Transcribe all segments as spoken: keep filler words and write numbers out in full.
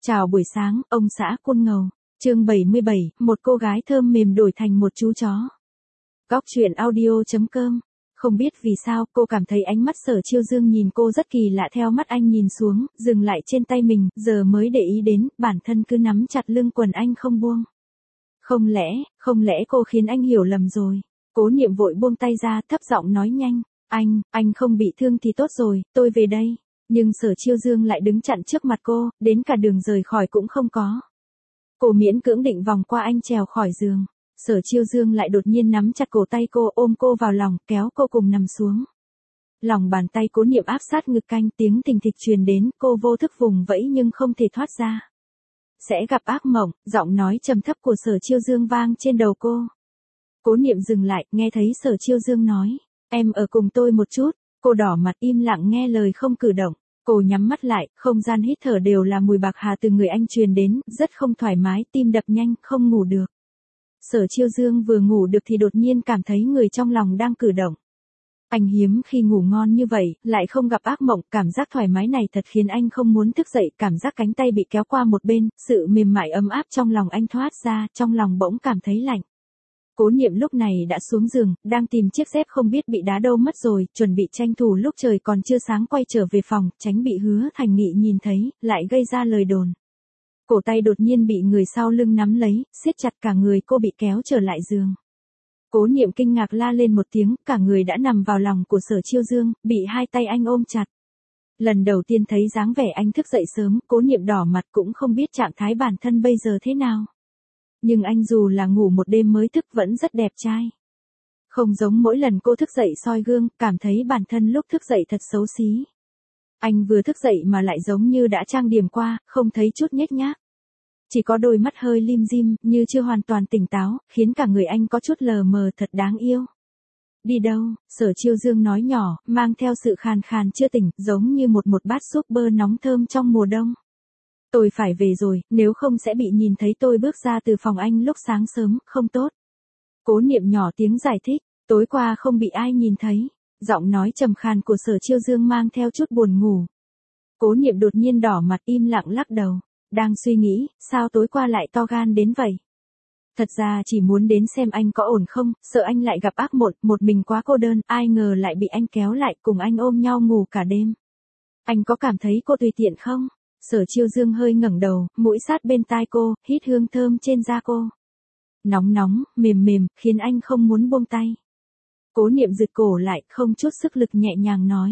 Chào buổi sáng, ông xã Côn Ngầu. Chương bảy mươi bảy, một cô gái thơm mềm đổi thành một chú chó. Góc truyện audio chấm com. Không biết vì sao, cô cảm thấy ánh mắt Sở Chiêu Dương nhìn cô rất kỳ lạ, theo mắt anh nhìn xuống, dừng lại trên tay mình, giờ mới để ý đến, bản thân cứ nắm chặt lưng quần anh không buông. Không lẽ, không lẽ cô khiến anh hiểu lầm rồi? Cố Niệm vội buông tay ra, thấp giọng nói nhanh, anh, anh không bị thương thì tốt rồi, tôi về đây. Nhưng Sở Chiêu Dương lại đứng chặn trước mặt cô, đến cả đường rời khỏi cũng không có. Cô miễn cưỡng định vòng qua anh trèo khỏi giường. Sở Chiêu Dương lại đột nhiên nắm chặt cổ tay cô, ôm cô vào lòng, kéo cô cùng nằm xuống. Lòng bàn tay Cố Niệm áp sát ngực anh, tiếng thình thịch truyền đến, cô vô thức vùng vẫy nhưng không thể thoát ra. Sẽ gặp ác mộng, giọng nói trầm thấp của Sở Chiêu Dương vang trên đầu cô. Cố Niệm dừng lại, nghe thấy Sở Chiêu Dương nói, em ở cùng tôi một chút. Cô đỏ mặt im lặng nghe lời không cử động. Cô nhắm mắt lại, không gian hít thở đều là mùi bạc hà từ người anh truyền đến, rất không thoải mái, tim đập nhanh, không ngủ được. Sở Chiêu Dương vừa ngủ được thì đột nhiên cảm thấy người trong lòng đang cử động. Anh hiếm khi ngủ ngon như vậy, lại không gặp ác mộng, cảm giác thoải mái này thật khiến anh không muốn thức dậy, cảm giác cánh tay bị kéo qua một bên, sự mềm mại ấm áp trong lòng anh thoát ra, trong lòng bỗng cảm thấy lạnh. Cố Niệm lúc này đã xuống giường, đang tìm chiếc dép không biết bị đá đâu mất rồi, chuẩn bị tranh thủ lúc trời còn chưa sáng quay trở về phòng, tránh bị Hứa Thành Nghị nhìn thấy, lại gây ra lời đồn. Cổ tay đột nhiên bị người sau lưng nắm lấy, siết chặt, cả người cô bị kéo trở lại giường. Cố Niệm kinh ngạc la lên một tiếng, cả người đã nằm vào lòng của Sở Chiêu Dương, bị hai tay anh ôm chặt. Lần đầu tiên thấy dáng vẻ anh thức dậy sớm, Cố Niệm đỏ mặt, cũng không biết trạng thái bản thân bây giờ thế nào. Nhưng anh dù là ngủ một đêm mới thức vẫn rất đẹp trai. Không giống mỗi lần cô thức dậy soi gương, cảm thấy bản thân lúc thức dậy thật xấu xí. Anh vừa thức dậy mà lại giống như đã trang điểm qua, không thấy chút nhếch nhác. Chỉ có đôi mắt hơi lim dim, như chưa hoàn toàn tỉnh táo, khiến cả người anh có chút lờ mờ, thật đáng yêu. Đi đâu? Sở Chiêu Dương nói nhỏ, mang theo sự khàn khàn chưa tỉnh, giống như một một bát súp bơ nóng thơm trong mùa đông. Tôi phải về rồi, nếu không sẽ bị nhìn thấy tôi bước ra từ phòng anh lúc sáng sớm, không tốt. Cố Niệm nhỏ tiếng giải thích, tối qua không bị ai nhìn thấy. Giọng nói trầm khàn của Sở Chiêu Dương mang theo chút buồn ngủ. Cố Niệm đột nhiên đỏ mặt im lặng lắc đầu, đang suy nghĩ, sao tối qua lại to gan đến vậy. Thật ra chỉ muốn đến xem anh có ổn không, sợ anh lại gặp ác mộng, một mình quá cô đơn, ai ngờ lại bị anh kéo lại cùng anh ôm nhau ngủ cả đêm. Anh có cảm thấy cô tùy tiện không? Sở Chiêu Dương hơi ngẩng đầu, mũi sát bên tai cô, hít hương thơm trên da cô. Nóng nóng, mềm mềm, khiến anh không muốn buông tay. Cố Niệm giật cổ lại, không chút sức lực nhẹ nhàng nói.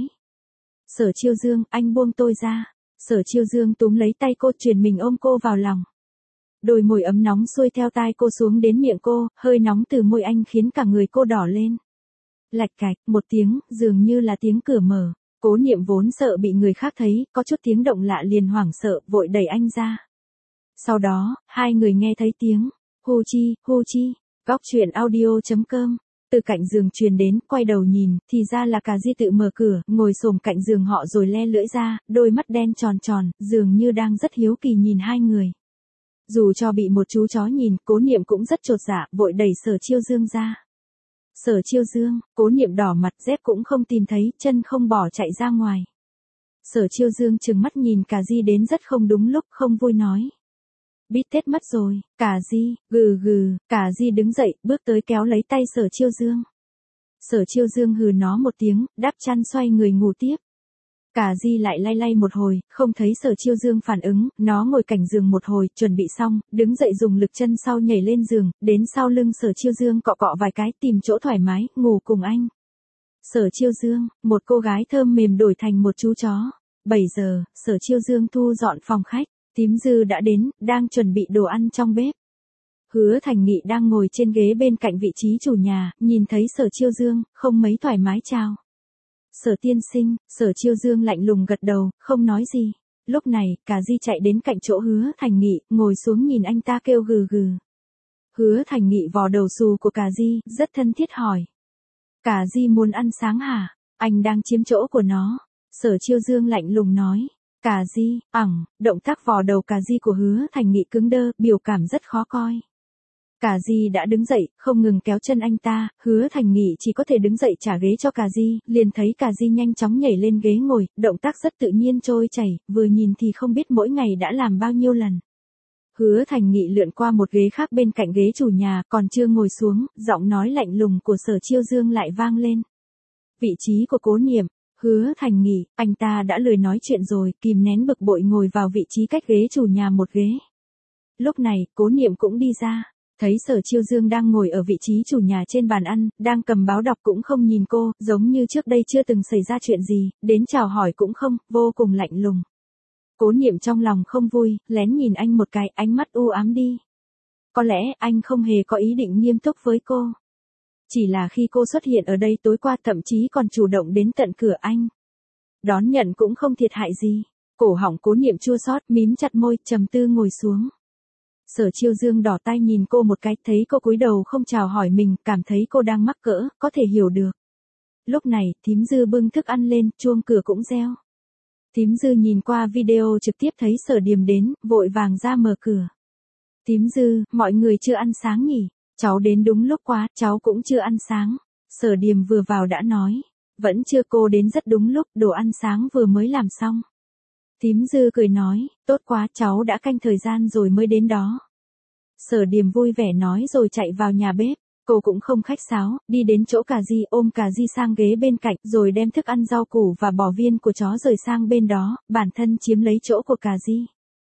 Sở Chiêu Dương, anh buông tôi ra. Sở Chiêu Dương túm lấy tay cô, chuyển mình ôm cô vào lòng. Đôi môi ấm nóng xuôi theo tai cô xuống đến miệng cô, hơi nóng từ môi anh khiến cả người cô đỏ lên. Lạch cạch, một tiếng, dường như là tiếng cửa mở. Cố Niệm vốn sợ bị người khác thấy, có chút tiếng động lạ liền hoảng sợ, vội đẩy anh ra. Sau đó, hai người nghe thấy tiếng, hu chi, hu chi, góc truyện audio chấm com. Từ cạnh giường truyền đến, quay đầu nhìn, thì ra là Cà Di tự mở cửa, ngồi xổm cạnh giường họ rồi le lưỡi ra, đôi mắt đen tròn tròn, dường như đang rất hiếu kỳ nhìn hai người. Dù cho bị một chú chó nhìn, Cố Niệm cũng rất chột dạ, vội đẩy Sở Chiêu Dương ra. Sở Chiêu Dương, Cố Niệm đỏ mặt, dép cũng không tìm thấy, chân không bỏ chạy ra ngoài. Sở Chiêu Dương trừng mắt nhìn Cà Di đến rất không đúng lúc, không vui nói. Bít tết mất rồi, Cà Di, gừ gừ, Cà Di đứng dậy, bước tới kéo lấy tay Sở Chiêu Dương. Sở Chiêu Dương hừ nó một tiếng, đắp chăn xoay người ngủ tiếp. Cà Di lại lay lay một hồi, không thấy Sở Chiêu Dương phản ứng, nó ngồi cạnh giường một hồi, chuẩn bị xong, đứng dậy dùng lực chân sau nhảy lên giường, đến sau lưng Sở Chiêu Dương cọ cọ vài cái, tìm chỗ thoải mái, ngủ cùng anh. Sở Chiêu Dương, một cô gái thơm mềm đổi thành một chú chó. bảy giờ, Sở Chiêu Dương thu dọn phòng khách, Tím Dư đã đến, đang chuẩn bị đồ ăn trong bếp. Hứa Thành Nghị đang ngồi trên ghế bên cạnh vị trí chủ nhà, nhìn thấy Sở Chiêu Dương, không mấy thoải mái chào. Sở tiên sinh, Sở Chiêu Dương lạnh lùng gật đầu, không nói gì. Lúc này, Cà Di chạy đến cạnh chỗ Hứa Thành Nghị, ngồi xuống nhìn anh ta kêu gừ gừ. Hứa Thành Nghị vò đầu xù của Cà Di, rất thân thiết hỏi. Cà Di muốn ăn sáng hả? Anh đang chiếm chỗ của nó. Sở Chiêu Dương lạnh lùng nói. Cà Di, ẳng, động tác vò đầu Cà Di của Hứa Thành Nghị cứng đơ, biểu cảm rất khó coi. Cà Di đã đứng dậy, không ngừng kéo chân anh ta, Hứa Thành Nghị chỉ có thể đứng dậy trả ghế cho Cà Di, liền thấy Cà Di nhanh chóng nhảy lên ghế ngồi, động tác rất tự nhiên trôi chảy, vừa nhìn thì không biết mỗi ngày đã làm bao nhiêu lần. Hứa Thành Nghị lượn qua một ghế khác bên cạnh ghế chủ nhà, còn chưa ngồi xuống, giọng nói lạnh lùng của Sở Chiêu Dương lại vang lên. Vị trí của Cố Niệm. Hứa Thành Nghị, anh ta đã lười nói chuyện rồi, kìm nén bực bội ngồi vào vị trí cách ghế chủ nhà một ghế. Lúc này, Cố Niệm cũng đi ra, thấy Sở Chiêu Dương đang ngồi ở vị trí chủ nhà trên bàn ăn, đang cầm báo đọc cũng không nhìn cô, giống như trước đây chưa từng xảy ra chuyện gì, đến chào hỏi cũng không, vô cùng lạnh lùng. Cố Niệm trong lòng không vui, lén nhìn anh một cái, ánh mắt u ám đi. Có lẽ anh không hề có ý định nghiêm túc với cô. Chỉ là khi cô xuất hiện ở đây tối qua thậm chí còn chủ động đến tận cửa anh. Đón nhận cũng không thiệt hại gì. Cổ họng Cố Niệm chua xót, mím chặt môi, trầm tư ngồi xuống. Sở Chiêu Dương đỏ tay nhìn cô một cái, thấy cô cúi đầu không chào hỏi mình, cảm thấy cô đang mắc cỡ, có thể hiểu được. Lúc này, thím Dư bưng thức ăn lên, chuông cửa cũng reo. Thím Dư nhìn qua video trực tiếp thấy Sở Điềm đến, vội vàng ra mở cửa. Thím Dư, mọi người chưa ăn sáng nhỉ? Cháu đến đúng lúc quá, cháu cũng chưa ăn sáng. Sở Điềm vừa vào đã nói. Vẫn chưa, cô đến rất đúng lúc, đồ ăn sáng vừa mới làm xong. Thím Dư cười nói, tốt quá, cháu đã canh thời gian rồi mới đến đó. Sở Điềm vui vẻ nói rồi chạy vào nhà bếp. Cô cũng không khách sáo, đi đến chỗ Cà Di, ôm Cà Di sang ghế bên cạnh, rồi đem thức ăn rau củ và bò viên của chó rời sang bên đó, bản thân chiếm lấy chỗ của Cà Di.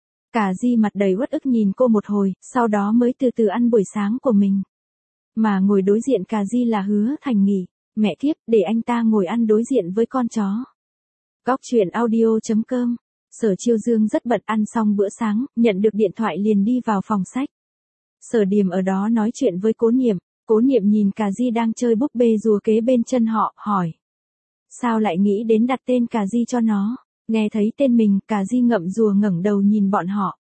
Cà Di mặt đầy uất ức nhìn cô một hồi, sau đó mới từ từ ăn buổi sáng của mình. Mà ngồi đối diện Cà Di là Hứa Thành Nghị. Mẹ kiếp, để anh ta ngồi ăn đối diện với con chó. Góc truyện audio chấm com. Sở Chiêu Dương rất bận, ăn xong bữa sáng, nhận được điện thoại liền đi vào phòng sách. Sở Điềm ở đó nói chuyện với Cố Niệm. Cố Niệm nhìn Cà Di đang chơi búp bê rùa kế bên chân họ, hỏi. Sao lại nghĩ đến đặt tên Cà Di cho nó? Nghe thấy tên mình, Cà Di ngậm rùa ngẩng đầu nhìn bọn họ.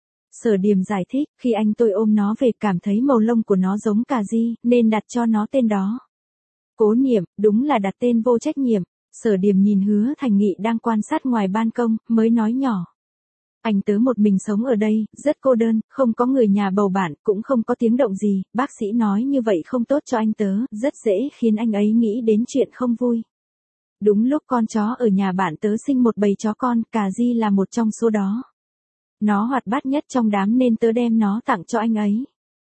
Sở Điềm giải thích, khi anh tôi ôm nó về cảm thấy màu lông của nó giống Cà Di, nên đặt cho nó tên đó. Cố Niệm, đúng là đặt tên vô trách nhiệm. Sở Điềm nhìn Hứa Thành Nghị đang quan sát ngoài ban công, mới nói nhỏ. Anh tớ một mình sống ở đây, rất cô đơn, không có người nhà bầu bạn, cũng không có tiếng động gì, bác sĩ nói như vậy không tốt cho anh tớ, rất dễ khiến anh ấy nghĩ đến chuyện không vui. Đúng lúc con chó ở nhà bạn tớ sinh một bầy chó con, Cà Di là một trong số đó. Nó hoạt bát nhất trong đám nên tớ đem nó tặng cho anh ấy.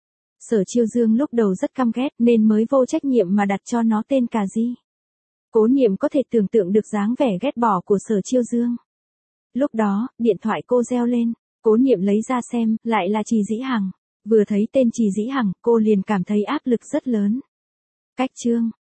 Sở Chiêu Dương lúc đầu rất căm ghét nên mới vô trách nhiệm mà đặt cho nó tên Cà Di. Cố Niệm có thể tưởng tượng được dáng vẻ ghét bỏ của Sở Chiêu Dương. Lúc đó, điện thoại cô reo lên, Cố Niệm lấy ra xem, lại là Trì Dĩ Hằng. Vừa thấy tên Trì Dĩ Hằng, cô liền cảm thấy áp lực rất lớn. Cách chương